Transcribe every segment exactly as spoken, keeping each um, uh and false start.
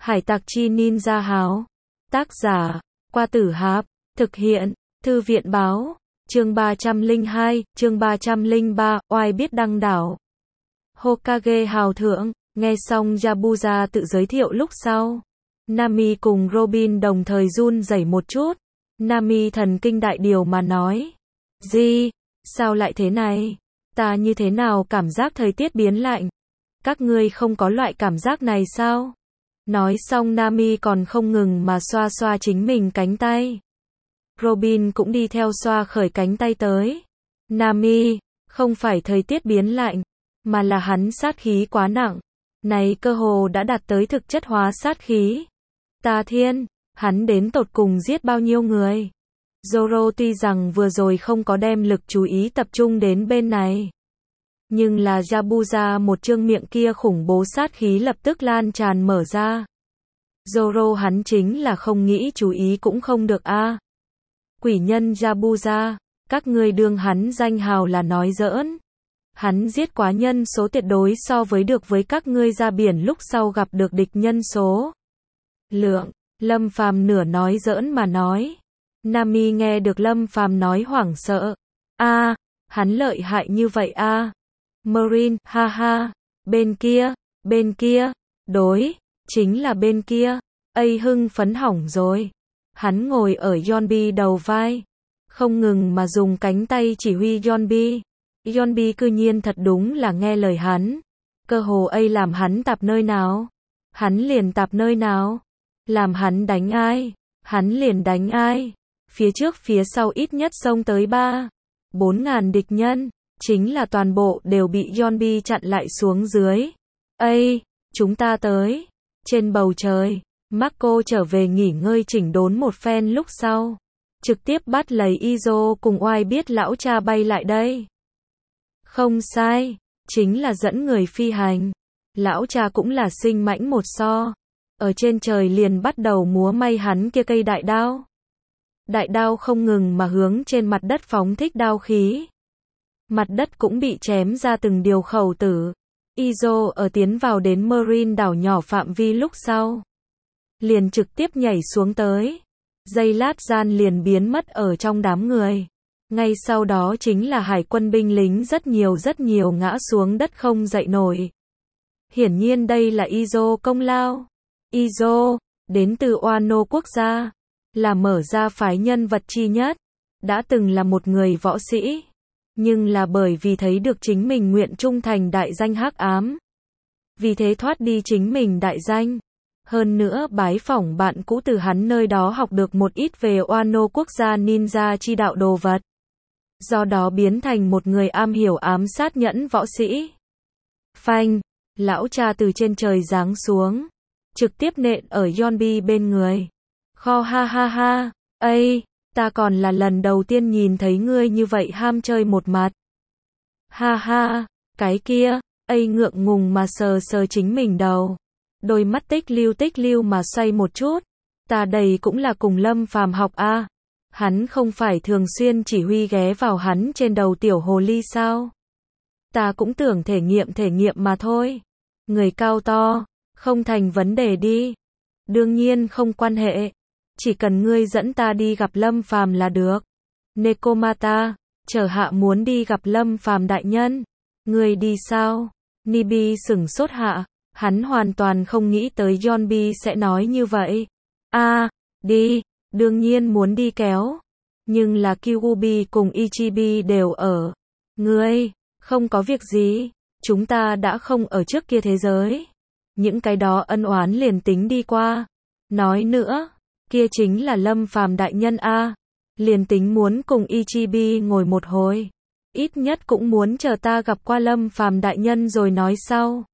Hải tặc chi ninja háo. Tác giả, Qua Tử Hạp. Thực hiện, Thư viện báo. Chương ba trăm lẻ hai, chương ba trăm lẻ ba, oai biết đăng đảo. Hokage hào thượng, nghe xong Yabuza tự giới thiệu lúc sau. Nami cùng Robin đồng thời run rẩy một chút. Nami thần kinh đại điều mà nói. Gì? Sao lại thế này? Ta như thế nào cảm giác thời tiết biến lạnh? Các ngươi không có loại cảm giác này sao? Nói xong Nami còn không ngừng mà xoa xoa chính mình cánh tay. Robin cũng đi theo xoa khởi cánh tay tới. Nami, không phải thời tiết biến lạnh, mà là hắn sát khí quá nặng. Này cơ hồ đã đạt tới thực chất hóa sát khí. Ta thiên, hắn đến tột cùng giết bao nhiêu người? Zoro tuy rằng vừa rồi không có đem lực chú ý tập trung đến bên này. Nhưng là Yabuza một trương miệng kia khủng bố sát khí lập tức lan tràn mở ra. Zoro hắn chính là không nghĩ chú ý cũng không được a. À. Quỷ nhân Yabuza, các ngươi đương hắn danh hào là nói giỡn. Hắn giết quá nhân số tuyệt đối so với được với các ngươi ra biển lúc sau gặp được địch nhân số. Lượng, Lâm Phàm nửa nói giỡn mà nói. Nami nghe được Lâm Phàm nói hoảng sợ. A, à, hắn lợi hại như vậy a. À. Marine, ha ha, bên kia, bên kia, đối, chính là bên kia. Ây hưng phấn hỏng rồi. Hắn ngồi ở Yonbi đầu vai, không ngừng mà dùng cánh tay chỉ huy Yonbi. Yonbi cư nhiên thật đúng là nghe lời hắn. Cơ hồ ấy làm hắn tạp nơi nào, hắn liền tạp nơi nào. Làm hắn đánh ai, hắn liền đánh ai. Phía trước phía sau ít nhất xông tới ba, bốn ngàn địch nhân, chính là toàn bộ đều bị Yonbi chặn lại xuống dưới. Ây, chúng ta tới. Trên bầu trời, Marco trở về nghỉ ngơi chỉnh đốn một phen lúc sau. Trực tiếp bắt lấy Izo cùng oai biết lão cha bay lại đây. Không sai, chính là dẫn người phi hành. Lão cha cũng là sinh mãnh một so. Ở trên trời liền bắt đầu múa may hắn kia cây đại đao. Đại đao không ngừng mà hướng trên mặt đất phóng thích đao khí. Mặt đất cũng bị chém ra từng điều khẩu tử. Izo ở tiến vào đến Marine đảo nhỏ phạm vi lúc sau. Liền trực tiếp nhảy xuống tới. Giây lát gian liền biến mất ở trong đám người. Ngay sau đó chính là hải quân binh lính rất nhiều rất nhiều ngã xuống đất không dậy nổi. Hiển nhiên đây là Izo công lao. Izo, đến từ Wano quốc gia, là mở ra phái nhân vật chi nhất. Đã từng là một người võ sĩ. Nhưng là bởi vì thấy được chính mình nguyện trung thành đại danh hắc ám. Vì thế thoát đi chính mình đại danh. Hơn nữa bái phỏng bạn cũ từ hắn nơi đó học được một ít về Wano quốc gia ninja chi đạo đồ vật. Do đó biến thành một người am hiểu ám sát nhẫn võ sĩ. Phanh, lão cha từ trên trời giáng xuống. Trực tiếp nện ở Yonbi bên người. Kho ha ha ha, ây, ta còn là lần đầu tiên nhìn thấy ngươi như vậy ham chơi một mặt. Ha ha, cái kia, ây ngượng ngùng mà sờ sờ chính mình đầu. Đôi mắt tích lưu tích lưu mà xoay một chút. Ta đây cũng là cùng Lâm Phàm học a. À. Hắn không phải thường xuyên chỉ huy ghé vào hắn trên đầu tiểu hồ ly sao? Ta cũng tưởng thể nghiệm thể nghiệm mà thôi. Người cao to, không thành vấn đề đi. Đương nhiên không quan hệ. Chỉ cần ngươi dẫn ta đi gặp Lâm Phàm là được. Nekomata, chờ hạ muốn đi gặp Lâm Phàm đại nhân. Ngươi đi sao? Nibi sửng sốt hạ. Hắn hoàn toàn không nghĩ tới Yonbi sẽ nói như vậy. A, à, đi, đương nhiên muốn đi kéo. Nhưng là Kyuubi cùng Ichibi đều ở. Ngươi, không có việc gì. Chúng ta đã không ở trước kia thế giới. Những cái đó ân oán liền tính đi qua. Nói nữa, kia chính là Lâm Phàm đại nhân a. Liền tính muốn cùng Ichibi ngồi một hồi. Ít nhất cũng muốn chờ ta gặp qua Lâm Phàm đại nhân rồi nói sau.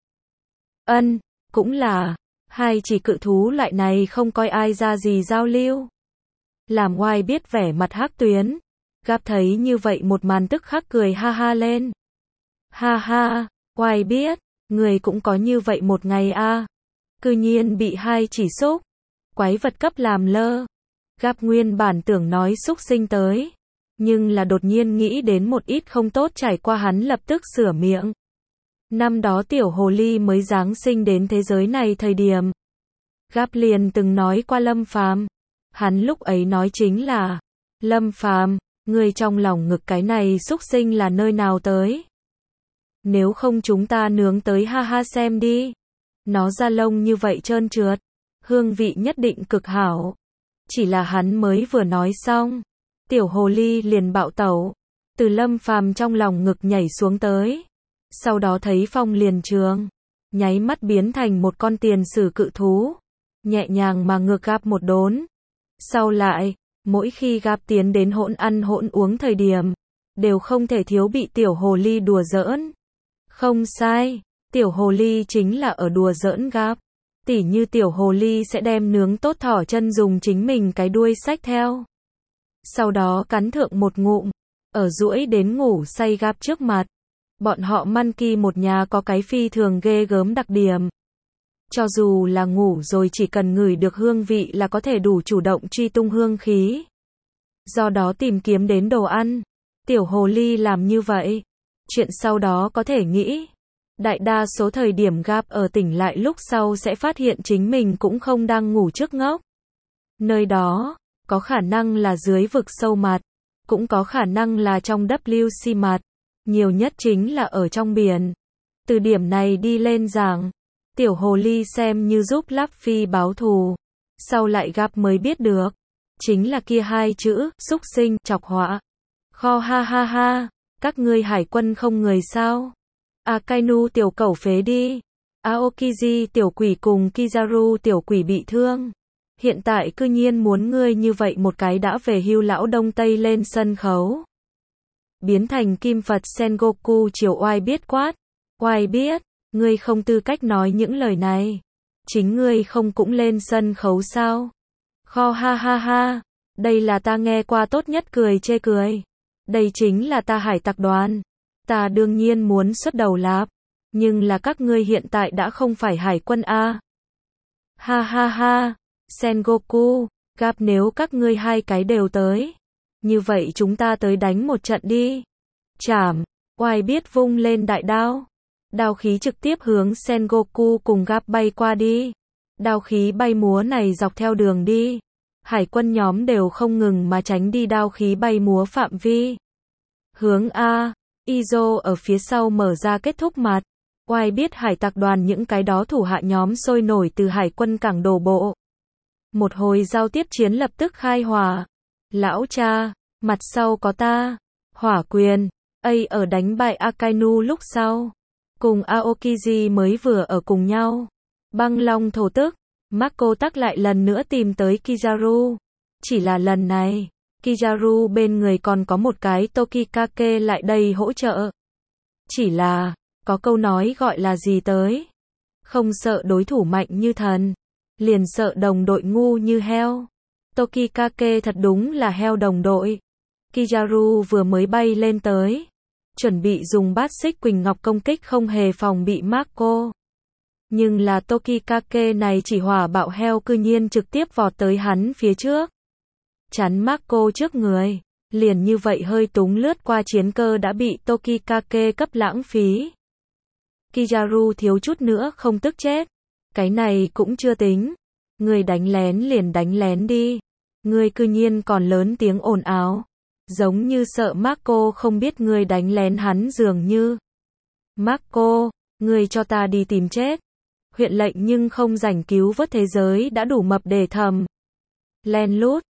Ân, cũng là, hai chỉ cự thú loại này không coi ai ra gì giao lưu. Làm oai biết vẻ mặt hắc tuyến. Gặp thấy như vậy một màn tức khắc cười ha ha lên. Ha ha, oai biết, người cũng có như vậy một ngày a. À. Cư nhiên bị hai chỉ xúc. Quái vật cấp làm lơ. Gặp nguyên bản tưởng nói xúc sinh tới. Nhưng là đột nhiên nghĩ đến một ít không tốt trải qua hắn lập tức sửa miệng. Năm đó tiểu hồ ly mới giáng sinh đến thế giới này thời điểm. Gap liền từng nói qua Lâm Phàm. Hắn lúc ấy nói chính là, Lâm Phàm, ngươi trong lòng ngực cái này xúc sinh là nơi nào tới? Nếu không chúng ta nướng tới ha ha xem đi. Nó da lông như vậy trơn trượt, hương vị nhất định cực hảo. Chỉ là hắn mới vừa nói xong, tiểu hồ ly liền bạo tẩu, từ Lâm Phàm trong lòng ngực nhảy xuống tới. Sau đó thấy phong liền trường, nháy mắt biến thành một con tiền sử cự thú, nhẹ nhàng mà ngược Gap một đốn. Sau lại, mỗi khi Gap tiến đến hỗn ăn hỗn uống thời điểm, đều không thể thiếu bị tiểu hồ ly đùa giỡn. Không sai, tiểu hồ ly chính là ở đùa giỡn Gap. Tỉ như tiểu hồ ly sẽ đem nướng tốt thỏ chân dùng chính mình cái đuôi xách theo. Sau đó cắn thượng một ngụm, ở duỗi đến ngủ say Gap trước mặt. Bọn họ Monkey một nhà có cái phi thường ghê gớm đặc điểm. Cho dù là ngủ rồi chỉ cần ngửi được hương vị là có thể đủ chủ động truy tung hương khí. Do đó tìm kiếm đến đồ ăn. Tiểu hồ ly làm như vậy. Chuyện sau đó có thể nghĩ. Đại đa số thời điểm Gap ở tỉnh lại lúc sau sẽ phát hiện chính mình cũng không đang ngủ trước ngốc. Nơi đó, có khả năng là dưới vực sâu mặt, cũng có khả năng là trong W C mặt, nhiều nhất chính là ở trong biển. Từ điểm này đi lên giảng, tiểu hồ ly xem như giúp Luffy báo thù. Sau lại Gap mới biết được, chính là kia hai chữ, xúc sinh, chọc họa. Kho ha ha ha, các ngươi hải quân không người sao? Akainu tiểu cẩu phế đi. Aokiji tiểu quỷ cùng Kizaru tiểu quỷ bị thương. Hiện tại cư nhiên muốn ngươi như vậy một cái đã về hưu lão đông tây lên sân khấu. Biến thành kim Phật Sengoku chiều oai biết quát. Oai biết, ngươi không tư cách nói những lời này. Chính ngươi không cũng lên sân khấu sao? Kho ha ha ha, đây là ta nghe qua tốt nhất cười chê cười. Đây chính là ta hải tặc đoàn. Ta đương nhiên muốn xuất đầu lạp. Nhưng là các ngươi hiện tại đã không phải hải quân a. Ha ha ha, Sengoku, Gap nếu các ngươi hai cái đều tới. Như vậy chúng ta tới đánh một trận đi. Chảm, oai biết vung lên đại đao. Đao khí trực tiếp hướng Sengoku cùng Gap bay qua đi. Đao khí bay múa này dọc theo đường đi. Hải quân nhóm đều không ngừng mà tránh đi đao khí bay múa phạm vi. Hướng A, Izo ở phía sau mở ra kết thúc mặt. Oai biết hải tặc đoàn những cái đó thủ hạ nhóm sôi nổi từ hải quân cảng đổ bộ. Một hồi giao tiếp chiến lập tức khai hỏa. Lão cha, mặt sau có ta. Hỏa quyền, A ở đánh bại Akainu lúc sau. Cùng Aokiji mới vừa ở cùng nhau. Băng long thổ tức, Marco tắc lại lần nữa tìm tới Kizaru. Chỉ là lần này, Kizaru bên người còn có một cái Tokikake lại đây hỗ trợ. Chỉ là, có câu nói gọi là gì tới? Không sợ đối thủ mạnh như thần, liền sợ đồng đội ngu như heo. Tokikake thật đúng là heo đồng đội. Kizaru vừa mới bay lên tới, chuẩn bị dùng bát xích quỳnh ngọc công kích không hề phòng bị Marco. Nhưng là Tokikake này chỉ hỏa bạo heo cư nhiên trực tiếp vọt tới hắn phía trước. Chắn Marco trước người, liền như vậy hơi túng lướt qua chiến cơ đã bị Tokikake cấp lãng phí. Kizaru thiếu chút nữa không tức chết. Cái này cũng chưa tính. Người đánh lén liền đánh lén đi. Người cư nhiên còn lớn tiếng ồn ào. Giống như sợ Marco không biết người đánh lén hắn dường như. Marco, người cho ta đi tìm chết. Huyện lệnh nhưng không rảnh cứu vớt thế giới đã đủ mập để thầm. Len lút,